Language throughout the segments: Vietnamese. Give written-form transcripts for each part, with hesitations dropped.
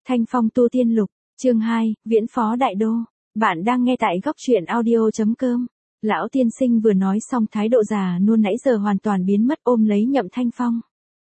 Thanh Phong Tu Tiên Lục, chương 2, Viễn Phó Đại Đô. Bạn đang nghe tại góc truyện audio.com. Lão tiên sinh vừa nói xong thái độ già nua nãy giờ hoàn toàn biến mất ôm lấy Nhậm Thanh Phong.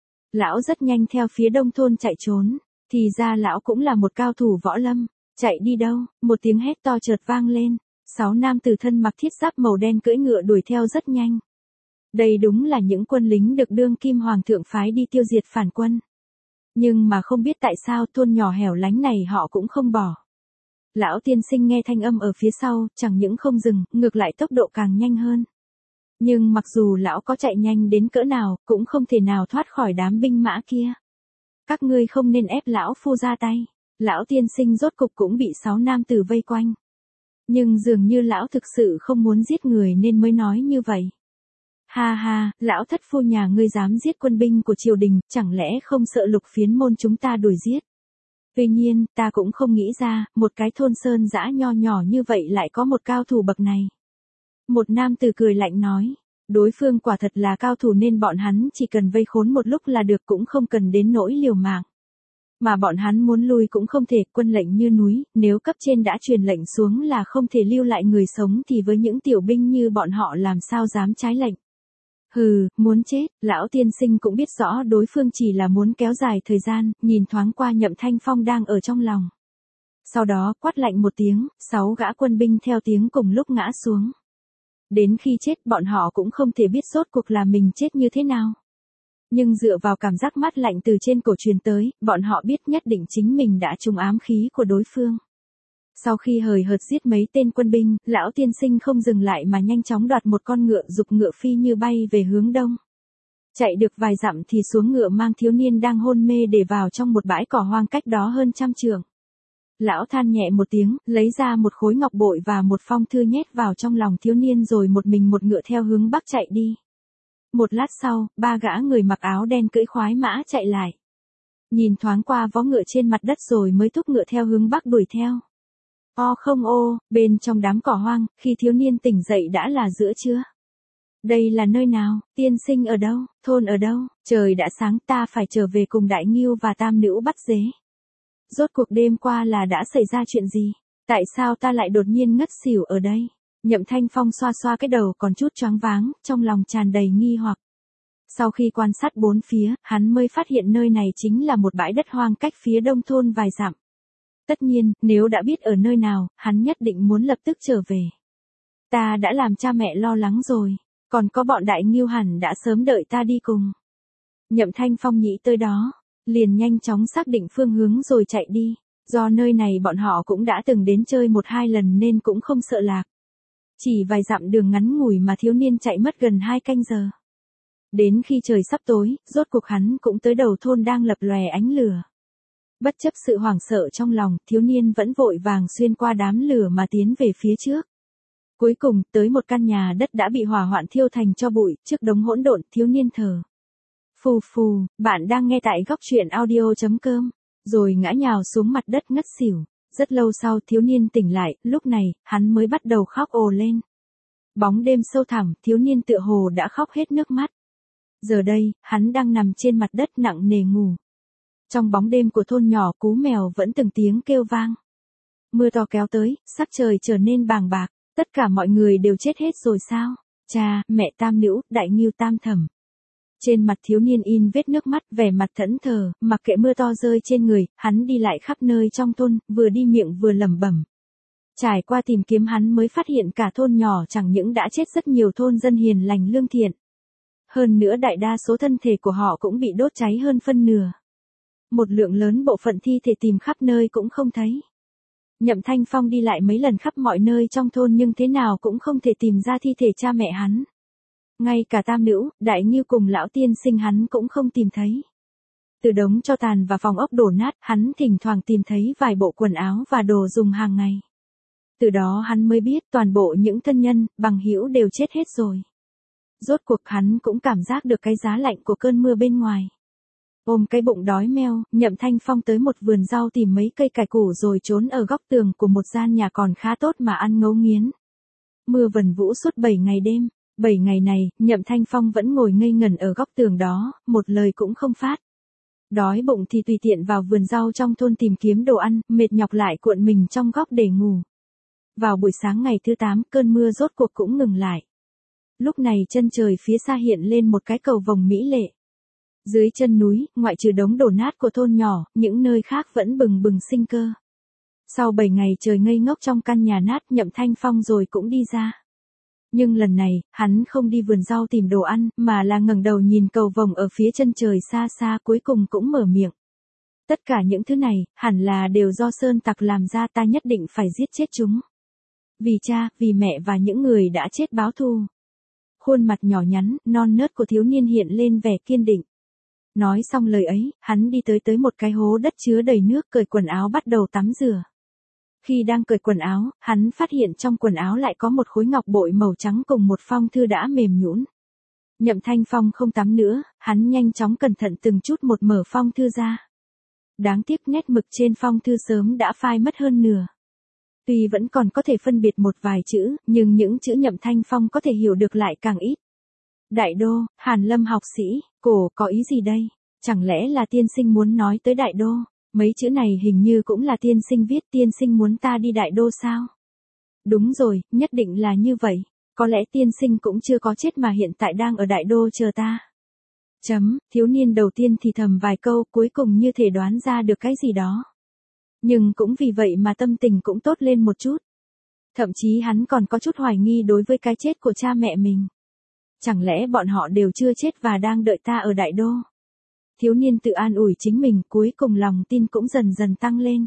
Lão rất nhanh theo phía đông thôn chạy trốn, thì ra lão cũng là một cao thủ võ lâm, chạy đi đâu, một tiếng hét to chợt vang lên, 6 nam tử thân mặc thiết giáp màu đen cưỡi ngựa đuổi theo rất nhanh. Đây đúng là những quân lính được đương kim hoàng thượng phái đi tiêu diệt phản quân. Nhưng mà không biết tại sao thôn nhỏ hẻo lánh này họ cũng không bỏ. Lão tiên sinh nghe thanh âm ở phía sau, chẳng những không dừng, ngược lại tốc độ càng nhanh hơn. Nhưng mặc dù lão có chạy nhanh đến cỡ nào, cũng không thể nào thoát khỏi đám binh mã kia. Các ngươi không nên ép lão phu ra tay. Lão tiên sinh rốt cục cũng bị 6 nam tử vây quanh. Nhưng dường như lão thực sự không muốn giết người nên mới nói như vậy. Ha ha, lão thất phu nhà ngươi dám giết quân binh của triều đình, chẳng lẽ không sợ Lục Phiến môn chúng ta đuổi giết? Tuy nhiên, ta cũng không nghĩ ra, một cái thôn sơn dã nho nhỏ như vậy lại có một cao thủ bậc này. Một nam tử cười lạnh nói, đối phương quả thật là cao thủ nên bọn hắn chỉ cần vây khốn một lúc là được cũng không cần đến nỗi liều mạng. Mà bọn hắn muốn lui cũng không thể, quân lệnh như núi, nếu cấp trên đã truyền lệnh xuống là không thể lưu lại người sống thì với những tiểu binh như bọn họ làm sao dám trái lệnh. Hừ, muốn chết, lão tiên sinh cũng biết rõ đối phương chỉ là muốn kéo dài thời gian, nhìn thoáng qua Nhậm Thanh Phong đang ở trong lòng. Sau đó quát lạnh một tiếng, 6 gã quân binh theo tiếng cùng lúc ngã xuống. Đến khi chết bọn họ cũng không thể biết rốt cuộc là mình chết như thế nào. Nhưng dựa vào cảm giác mát lạnh từ trên cổ truyền tới, bọn họ biết nhất định chính mình đã trúng ám khí của đối phương. Sau khi hời hợt giết mấy tên quân binh, lão tiên sinh không dừng lại mà nhanh chóng đoạt một con ngựa giục ngựa phi như bay về hướng đông. Chạy được vài dặm thì xuống ngựa mang thiếu niên đang hôn mê để vào trong một bãi cỏ hoang cách đó hơn 100 trượng. Lão than nhẹ một tiếng, lấy ra một khối ngọc bội và một phong thư nhét vào trong lòng thiếu niên rồi một mình một ngựa theo hướng bắc chạy đi. Một lát sau, 3 gã người mặc áo đen cưỡi khoái mã chạy lại. Nhìn thoáng qua vó ngựa trên mặt đất rồi mới thúc ngựa theo hướng bắc đuổi theo. O không ô, bên trong đám cỏ hoang, khi thiếu niên tỉnh dậy đã là giữa trưa. Đây là nơi nào, tiên sinh ở đâu, thôn ở đâu, trời đã sáng ta phải trở về cùng Đại Ngưu và Tam Nữ bắt dế. Rốt cuộc đêm qua là đã xảy ra chuyện gì, tại sao ta lại đột nhiên ngất xỉu ở đây? Nhậm Thanh Phong xoa xoa cái đầu còn chút choáng váng, trong lòng tràn đầy nghi hoặc. Sau khi quan sát bốn phía, hắn mới phát hiện nơi này chính là một bãi đất hoang cách phía đông thôn vài dặm. Tất nhiên, nếu đã biết ở nơi nào, hắn nhất định muốn lập tức trở về. Ta đã làm cha mẹ lo lắng rồi, còn có bọn Đại Ngưu hẳn đã sớm đợi ta đi cùng. Nhậm Thanh Phong nghĩ tới đó, liền nhanh chóng xác định phương hướng rồi chạy đi, do nơi này bọn họ cũng đã từng đến chơi 1-2 lần nên cũng không sợ lạc. Chỉ vài dặm đường ngắn ngủi mà thiếu niên chạy mất gần 2 canh giờ. Đến khi trời sắp tối, rốt cuộc hắn cũng tới đầu thôn đang lập lòe ánh lửa. Bất chấp sự hoảng sợ trong lòng, thiếu niên vẫn vội vàng xuyên qua đám lửa mà tiến về phía trước. Cuối cùng, tới một căn nhà đất đã bị hỏa hoạn thiêu thành tro bụi, trước đống hỗn độn, thiếu niên thở. Phù phù, bạn đang nghe tại góc truyện audio.com, rồi ngã nhào xuống mặt đất ngất xỉu. Rất lâu sau thiếu niên tỉnh lại, lúc này, hắn mới bắt đầu khóc ồ lên. Bóng đêm sâu thẳm, thiếu niên tựa hồ đã khóc hết nước mắt. Giờ đây, hắn đang nằm trên mặt đất nặng nề ngủ. Trong bóng đêm của thôn nhỏ cú mèo vẫn từng tiếng kêu vang. Mưa to kéo tới, sắc trời trở nên bàng bạc, tất cả mọi người đều chết hết rồi sao? Cha, mẹ Tam Nữ, Đại Ngưu Tam Thẩm. Trên mặt thiếu niên in vết nước mắt, vẻ mặt thẫn thờ, mặc kệ mưa to rơi trên người, hắn đi lại khắp nơi trong thôn, vừa đi miệng vừa lẩm bẩm. Trải qua tìm kiếm hắn mới phát hiện cả thôn nhỏ chẳng những đã chết rất nhiều thôn dân hiền lành lương thiện. Hơn nữa đại đa số thân thể của họ cũng bị đốt cháy hơn phân nửa. Một lượng lớn bộ phận thi thể tìm khắp nơi cũng không thấy. Nhậm Thanh Phong đi lại mấy lần khắp mọi nơi trong thôn nhưng thế nào cũng không thể tìm ra thi thể cha mẹ hắn. Ngay cả Tam Nữ, Đại Ngưu cùng lão tiên sinh hắn cũng không tìm thấy. Từ đống tro tàn và phòng ốc đổ nát, hắn thỉnh thoảng tìm thấy vài bộ quần áo và đồ dùng hàng ngày. Từ đó hắn mới biết toàn bộ những thân nhân, bằng hữu đều chết hết rồi. Rốt cuộc hắn cũng cảm giác được cái giá lạnh của cơn mưa bên ngoài. Ôm cái bụng đói meo, Nhậm Thanh Phong tới một vườn rau tìm mấy cây cải củ rồi trốn ở góc tường của một gian nhà còn khá tốt mà ăn ngấu nghiến. Mưa vần vũ suốt 7 ngày đêm. 7 ngày này, Nhậm Thanh Phong vẫn ngồi ngây ngẩn ở góc tường đó, một lời cũng không phát. Đói bụng thì tùy tiện vào vườn rau trong thôn tìm kiếm đồ ăn, mệt nhọc lại cuộn mình trong góc để ngủ. Vào buổi sáng ngày thứ 8, cơn mưa rốt cuộc cũng ngừng lại. Lúc này chân trời phía xa hiện lên một cái cầu vồng mỹ lệ. Dưới chân núi, ngoại trừ đống đổ nát của thôn nhỏ, những nơi khác vẫn bừng bừng sinh cơ. Sau 7 ngày trời ngây ngốc trong căn nhà nát, Nhậm Thanh Phong rồi cũng đi ra. Nhưng lần này, hắn không đi vườn rau tìm đồ ăn, mà là ngẩng đầu nhìn cầu vồng ở phía chân trời xa xa, cuối cùng cũng mở miệng. Tất cả những thứ này, hẳn là đều do sơn tặc làm ra, ta nhất định phải giết chết chúng. Vì cha, vì mẹ và những người đã chết báo thù. Khuôn mặt nhỏ nhắn, non nớt của thiếu niên hiện lên vẻ kiên định. Nói xong lời ấy, hắn đi tới một cái hố đất chứa đầy nước, cởi quần áo bắt đầu tắm rửa. Khi đang cởi quần áo, hắn phát hiện trong quần áo lại có một khối ngọc bội màu trắng cùng một phong thư đã mềm nhũn. Nhậm Thanh Phong không tắm nữa, hắn nhanh chóng cẩn thận từng chút một mở phong thư ra. Đáng tiếc nét mực trên phong thư sớm đã phai mất hơn nửa. Tuy vẫn còn có thể phân biệt một vài chữ, nhưng những chữ Nhậm Thanh Phong có thể hiểu được lại càng ít. Đại đô, Hàn Lâm học sĩ, cổ có ý gì đây? Chẳng lẽ là tiên sinh muốn nói tới đại đô? Mấy chữ này hình như cũng là tiên sinh viết, tiên sinh muốn ta đi đại đô sao? Đúng rồi, nhất định là như vậy. Có lẽ tiên sinh cũng chưa có chết mà hiện tại đang ở đại đô chờ ta. Thiếu niên đầu tiên thì thầm vài câu, cuối cùng như thể đoán ra được cái gì đó. Nhưng cũng vì vậy mà tâm tình cũng tốt lên một chút. Thậm chí hắn còn có chút hoài nghi đối với cái chết của cha mẹ mình. Chẳng lẽ bọn họ đều chưa chết và đang đợi ta ở đại đô? Thiếu niên tự an ủi chính mình, cuối cùng lòng tin cũng dần dần tăng lên.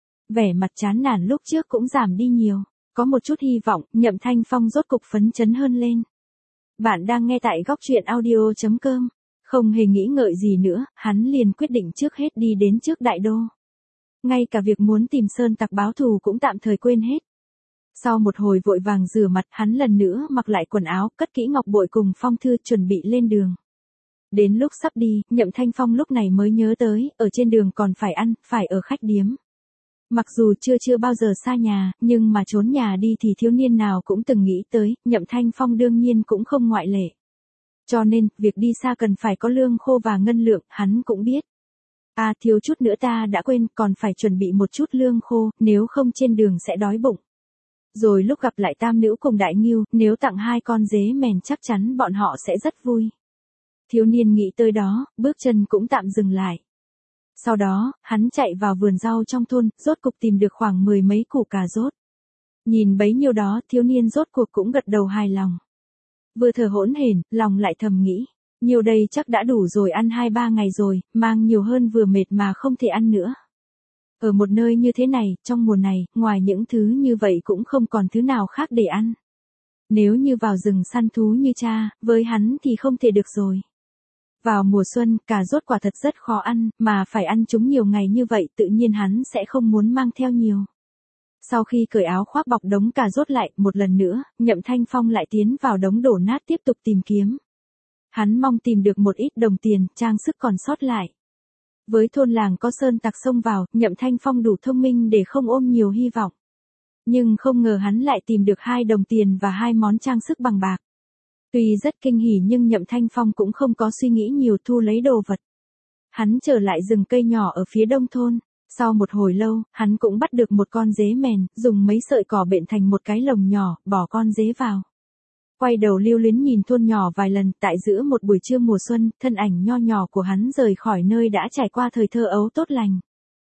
Vẻ mặt chán nản lúc trước cũng giảm đi nhiều, có một chút hy vọng, Nhậm Thanh Phong rốt cục phấn chấn hơn lên. Bạn đang nghe tại góc truyện audio.com. Không hề nghĩ ngợi gì nữa, hắn liền quyết định trước hết đi đến trước đại đô. Ngay cả việc muốn tìm sơn tặc báo thù cũng tạm thời quên hết. Sau một hồi vội vàng rửa mặt, hắn lần nữa mặc lại quần áo, cất kỹ ngọc bội cùng phong thư, chuẩn bị lên đường. Đến lúc sắp đi, Nhậm Thanh Phong lúc này mới nhớ tới, ở trên đường còn phải ăn, phải ở khách điếm. Mặc dù chưa bao giờ xa nhà, nhưng mà trốn nhà đi thì thiếu niên nào cũng từng nghĩ tới, Nhậm Thanh Phong đương nhiên cũng không ngoại lệ. Cho nên, việc đi xa cần phải có lương khô và ngân lượng, hắn cũng biết. À, thiếu chút nữa ta đã quên, còn phải chuẩn bị một chút lương khô, nếu không trên đường sẽ đói bụng. Rồi lúc gặp lại Tam Nữ cùng Đại Ngưu, nếu tặng 2 con dế mèn chắc chắn bọn họ sẽ rất vui. Thiếu niên nghĩ tới đó, bước chân cũng tạm dừng lại. Sau đó, hắn chạy vào vườn rau trong thôn, rốt cục tìm được khoảng 10 mấy củ cà rốt. Nhìn bấy nhiêu đó, thiếu niên rốt cuộc cũng gật đầu hài lòng. Vừa thở hỗn hển, lòng lại thầm nghĩ, nhiều đây chắc đã đủ rồi, ăn 2-3 ngày rồi, mang nhiều hơn vừa mệt mà không thể ăn nữa. Ở một nơi như thế này, trong mùa này, ngoài những thứ như vậy cũng không còn thứ nào khác để ăn. Nếu như vào rừng săn thú như cha, với hắn thì không thể được rồi. Vào mùa xuân, cà rốt quả thật rất khó ăn, mà phải ăn chúng nhiều ngày như vậy tự nhiên hắn sẽ không muốn mang theo nhiều. Sau khi cởi áo khoác bọc đống cà rốt lại, một lần nữa, Nhậm Thanh Phong lại tiến vào đống đổ nát tiếp tục tìm kiếm. Hắn mong tìm được một ít đồng tiền, trang sức còn sót lại. Với thôn làng có sơn tặc xông vào, Nhậm Thanh Phong đủ thông minh để không ôm nhiều hy vọng. Nhưng không ngờ hắn lại tìm được 2 đồng tiền và 2 món trang sức bằng bạc. Tuy rất kinh hỉ nhưng Nhậm Thanh Phong cũng không có suy nghĩ nhiều, thu lấy đồ vật. Hắn trở lại rừng cây nhỏ ở phía đông thôn. Sau một hồi lâu, hắn cũng bắt được một con dế mèn, dùng mấy sợi cỏ bện thành một cái lồng nhỏ, bỏ con dế vào. Quay đầu lưu luyến nhìn thôn nhỏ vài lần, tại giữa một buổi trưa mùa xuân, thân ảnh nho nhỏ của hắn rời khỏi nơi đã trải qua thời thơ ấu tốt lành.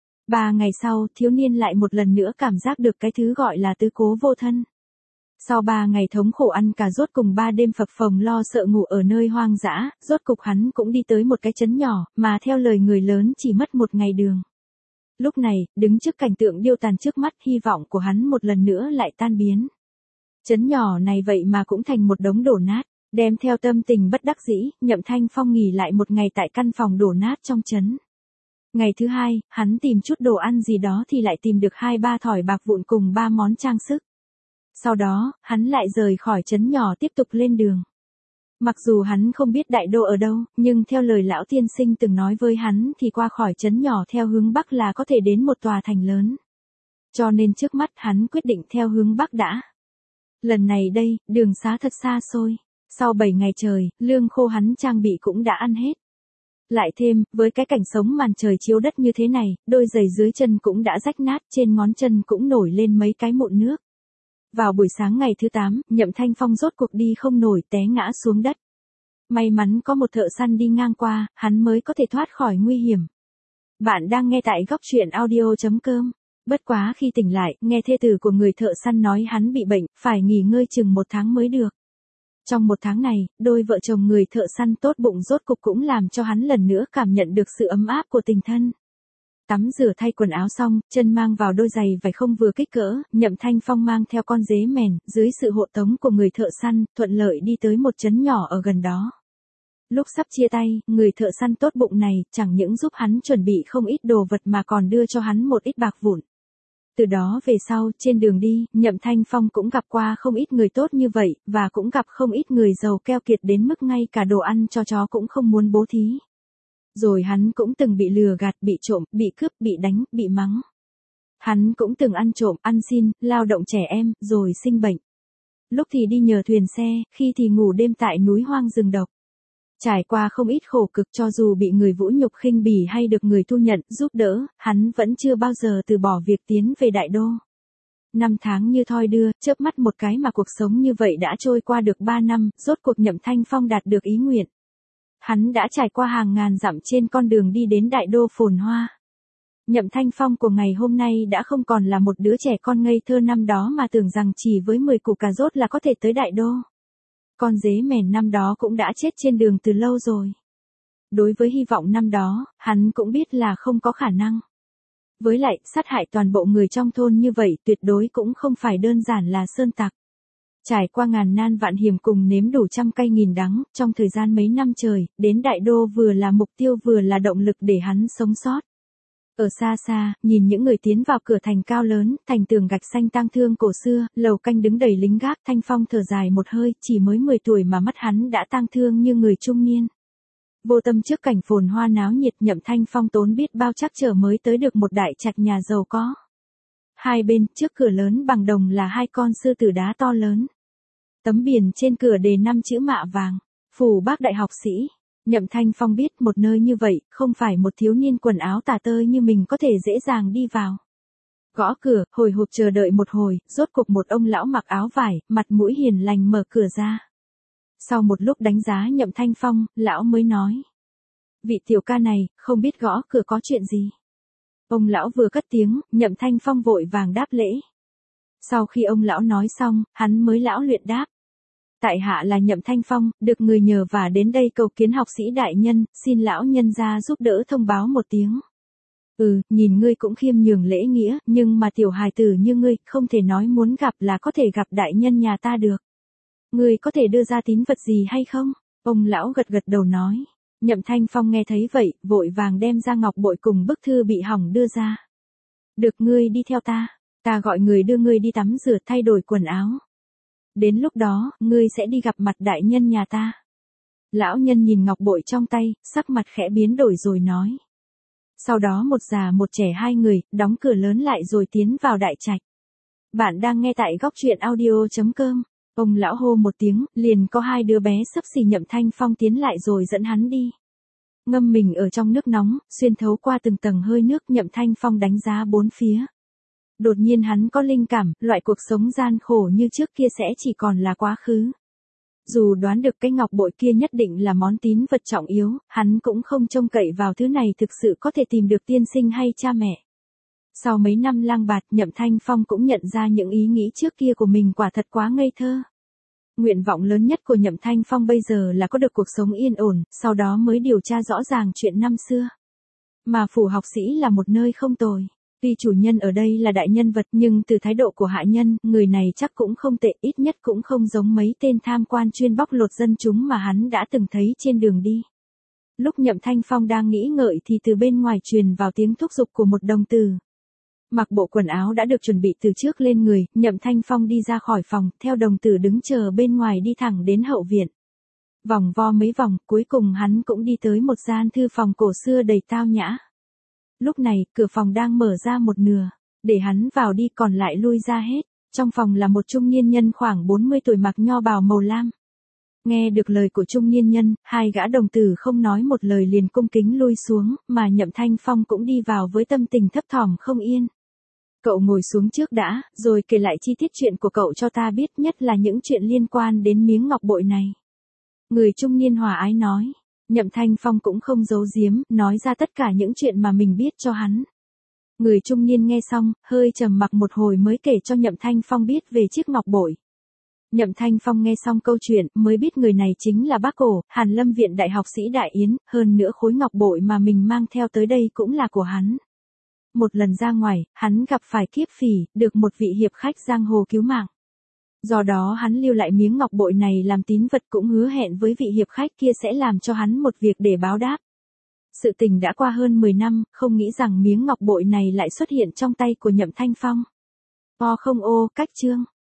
3 ngày sau, thiếu niên lại một lần nữa cảm giác được cái thứ gọi là tứ cố vô thân. Sau 3 ngày thống khổ ăn cà rốt cùng 3 đêm phập phồng lo sợ ngủ ở nơi hoang dã, rốt cục hắn cũng đi tới một cái trấn nhỏ, mà theo lời người lớn chỉ mất 1 ngày đường. Lúc này, đứng trước cảnh tượng điêu tàn trước mắt, hy vọng của hắn một lần nữa lại tan biến. Trấn nhỏ này vậy mà cũng thành một đống đổ nát, đem theo tâm tình bất đắc dĩ, Nhậm Thanh Phong nghỉ lại 1 ngày tại căn phòng đổ nát trong trấn. Ngày thứ 2, hắn tìm chút đồ ăn gì đó thì lại tìm được 2-3 thỏi bạc vụn cùng 3 món trang sức. Sau đó, hắn lại rời khỏi trấn nhỏ tiếp tục lên đường. Mặc dù hắn không biết đại đô ở đâu, nhưng theo lời lão tiên sinh từng nói với hắn thì qua khỏi trấn nhỏ theo hướng Bắc là có thể đến một tòa thành lớn. Cho nên trước mắt hắn quyết định theo hướng Bắc đã. Lần này đây, đường xá thật xa xôi. Sau 7 ngày trời, lương khô hắn trang bị cũng đã ăn hết. Lại thêm, với cái cảnh sống màn trời chiếu đất như thế này, đôi giày dưới chân cũng đã rách nát, trên ngón chân cũng nổi lên mấy cái mụn nước. Vào buổi sáng ngày thứ 8, Nhậm Thanh Phong rốt cuộc đi không nổi, té ngã xuống đất. May mắn có một thợ săn đi ngang qua, hắn mới có thể thoát khỏi nguy hiểm. Bạn đang nghe tại góc truyện audio.com. Bất quá khi tỉnh lại, nghe thê tử của người thợ săn nói hắn bị bệnh, phải nghỉ ngơi chừng 1 tháng mới được. Trong 1 tháng này, đôi vợ chồng người thợ săn tốt bụng rốt cục cũng làm cho hắn lần nữa cảm nhận được sự ấm áp của tình thân. Tắm rửa thay quần áo xong, chân mang vào đôi giày vải không vừa kích cỡ, Nhậm Thanh Phong mang theo con dế mèn, dưới sự hộ tống của người thợ săn, thuận lợi đi tới một trấn nhỏ ở gần đó. Lúc sắp chia tay, người thợ săn tốt bụng này chẳng những giúp hắn chuẩn bị không ít đồ vật mà còn đưa cho hắn một ít bạc vụn. Từ đó về sau, trên đường đi, Nhậm Thanh Phong cũng gặp qua không ít người tốt như vậy, và cũng gặp không ít người giàu keo kiệt đến mức ngay cả đồ ăn cho chó cũng không muốn bố thí. Rồi hắn cũng từng bị lừa gạt, bị trộm, bị cướp, bị đánh, bị mắng. Hắn cũng từng ăn trộm, ăn xin, lao động trẻ em, rồi sinh bệnh. Lúc thì đi nhờ thuyền xe, khi thì ngủ đêm tại núi hoang rừng độc. Trải qua không ít khổ cực, cho dù bị người vũ nhục khinh bỉ hay được người thu nhận, giúp đỡ, hắn vẫn chưa bao giờ từ bỏ việc tiến về đại đô. 5 tháng như thoi đưa, chớp mắt một cái mà cuộc sống như vậy đã trôi qua được 3 năm, rốt cuộc Nhậm Thanh Phong đạt được ý nguyện. Hắn đã trải qua hàng ngàn dặm trên con đường đi đến đại đô phồn hoa. Nhậm Thanh Phong của ngày hôm nay đã không còn là một đứa trẻ con ngây thơ năm đó mà tưởng rằng chỉ với 10 củ cà rốt là có thể tới đại đô. Con dế mèn năm đó cũng đã chết trên đường từ lâu rồi. Đối với hy vọng năm đó, hắn cũng biết là không có khả năng. Với lại, sát hại toàn bộ người trong thôn như vậy tuyệt đối cũng không phải đơn giản là sơn tặc. Trải qua ngàn nan vạn hiểm cùng nếm đủ trăm cay nghìn đắng, trong thời gian mấy năm trời, đến đại đô vừa là mục tiêu vừa là động lực để hắn sống sót. Ở xa xa, nhìn những người tiến vào cửa thành cao lớn, thành tường gạch xanh tang thương cổ xưa, lầu canh đứng đầy lính gác, Thanh Phong thở dài một hơi, chỉ mới 10 tuổi mà mắt hắn đã tang thương như người trung niên. Vô tâm trước cảnh phồn hoa náo nhiệt, Nhậm Thanh Phong tốn biết bao trắc trở mới tới được một đại trạch nhà giàu có. Hai bên, trước cửa lớn bằng đồng là 2 con sư tử đá to lớn. Tấm biển trên cửa đề 5 chữ mạ vàng, phủ bác đại học sĩ. Nhậm Thanh Phong biết một nơi như vậy, không phải một thiếu niên quần áo tả tơi như mình có thể dễ dàng đi vào. Gõ cửa, hồi hộp chờ đợi một hồi, rốt cuộc một ông lão mặc áo vải, mặt mũi hiền lành mở cửa ra. Sau một lúc đánh giá Nhậm Thanh Phong, lão mới nói. Vị tiểu ca này, không biết gõ cửa có chuyện gì. Ông lão vừa cất tiếng, Nhậm Thanh Phong vội vàng đáp lễ. Sau khi ông lão nói xong, hắn mới lão luyện đáp. Tại hạ là Nhậm Thanh Phong, được người nhờ và đến đây cầu kiến học sĩ đại nhân, xin lão nhân ra giúp đỡ thông báo một tiếng. Nhìn ngươi cũng khiêm nhường lễ nghĩa, nhưng mà tiểu hài tử như ngươi, không thể nói muốn gặp là có thể gặp đại nhân nhà ta được. Ngươi có thể đưa ra tín vật gì hay không? Ông lão gật gật đầu nói. Nhậm Thanh Phong nghe thấy vậy, vội vàng đem ra ngọc bội cùng bức thư bị hỏng đưa ra. Được, ngươi đi theo ta gọi người đưa ngươi đi tắm rửa thay đổi quần áo. Đến lúc đó, ngươi sẽ đi gặp mặt đại nhân nhà ta. Lão nhân nhìn ngọc bội trong tay, sắc mặt khẽ biến đổi rồi nói. Sau đó một già một trẻ 2 người, đóng cửa lớn lại rồi tiến vào đại trạch. Bạn đang nghe tại góc truyện audio.com. Ông lão hô một tiếng, liền có 2 đứa bé xấp xỉ Nhậm Thanh Phong tiến lại rồi dẫn hắn đi. Ngâm mình ở trong nước nóng, xuyên thấu qua từng tầng hơi nước, Nhậm Thanh Phong đánh giá 4 phía. Đột nhiên hắn có linh cảm, loại cuộc sống gian khổ như trước kia sẽ chỉ còn là quá khứ. Dù đoán được cái ngọc bội kia nhất định là món tín vật trọng yếu, hắn cũng không trông cậy vào thứ này thực sự có thể tìm được tiên sinh hay cha mẹ. Sau mấy năm lang bạt, Nhậm Thanh Phong cũng nhận ra những ý nghĩ trước kia của mình quả thật quá ngây thơ. Nguyện vọng lớn nhất của Nhậm Thanh Phong bây giờ là có được cuộc sống yên ổn, sau đó mới điều tra rõ ràng chuyện năm xưa. Mà phủ học sĩ là một nơi không tồi. Tuy chủ nhân ở đây là đại nhân vật nhưng từ thái độ của hạ nhân, người này chắc cũng không tệ, ít nhất cũng không giống mấy tên tham quan chuyên bóc lột dân chúng mà hắn đã từng thấy trên đường đi. Lúc Nhậm Thanh Phong đang nghĩ ngợi thì từ bên ngoài truyền vào tiếng thúc giục của một đồng tử. Mặc bộ quần áo đã được chuẩn bị từ trước lên người, Nhậm Thanh Phong đi ra khỏi phòng, theo đồng tử đứng chờ bên ngoài đi thẳng đến hậu viện. Vòng vo mấy vòng, cuối cùng hắn cũng đi tới một gian thư phòng cổ xưa đầy tao nhã. Lúc này, cửa phòng đang mở ra một nửa, để hắn vào đi còn lại lui ra hết. Trong phòng là một trung niên nhân khoảng 40 tuổi mặc nho bào màu lam. Nghe được lời của trung niên nhân, hai gã đồng tử không nói một lời liền cung kính lui xuống, mà Nhậm Thanh Phong cũng đi vào với tâm tình thấp thỏm không yên. Cậu ngồi xuống trước đã, rồi kể lại chi tiết chuyện của cậu cho ta biết, nhất là những chuyện liên quan đến miếng ngọc bội này. Người trung niên hòa ái nói. Nhậm Thanh Phong cũng không giấu giếm, nói ra tất cả những chuyện mà mình biết cho hắn. Người trung niên nghe xong, hơi trầm mặc một hồi mới kể cho Nhậm Thanh Phong biết về chiếc ngọc bội. Nhậm Thanh Phong nghe xong câu chuyện, mới biết người này chính là bác Cổ, Hàn Lâm Viện đại học sĩ Đại Yến, hơn nữa khối ngọc bội mà mình mang theo tới đây cũng là của hắn. Một lần ra ngoài, hắn gặp phải kiếp phỉ, được một vị hiệp khách giang hồ cứu mạng. Do đó hắn lưu lại miếng ngọc bội này làm tín vật, cũng hứa hẹn với vị hiệp khách kia sẽ làm cho hắn một việc để báo đáp. Sự tình đã qua hơn 10 năm, không nghĩ rằng miếng ngọc bội này lại xuất hiện trong tay của Nhậm Thanh Phong. Cách chương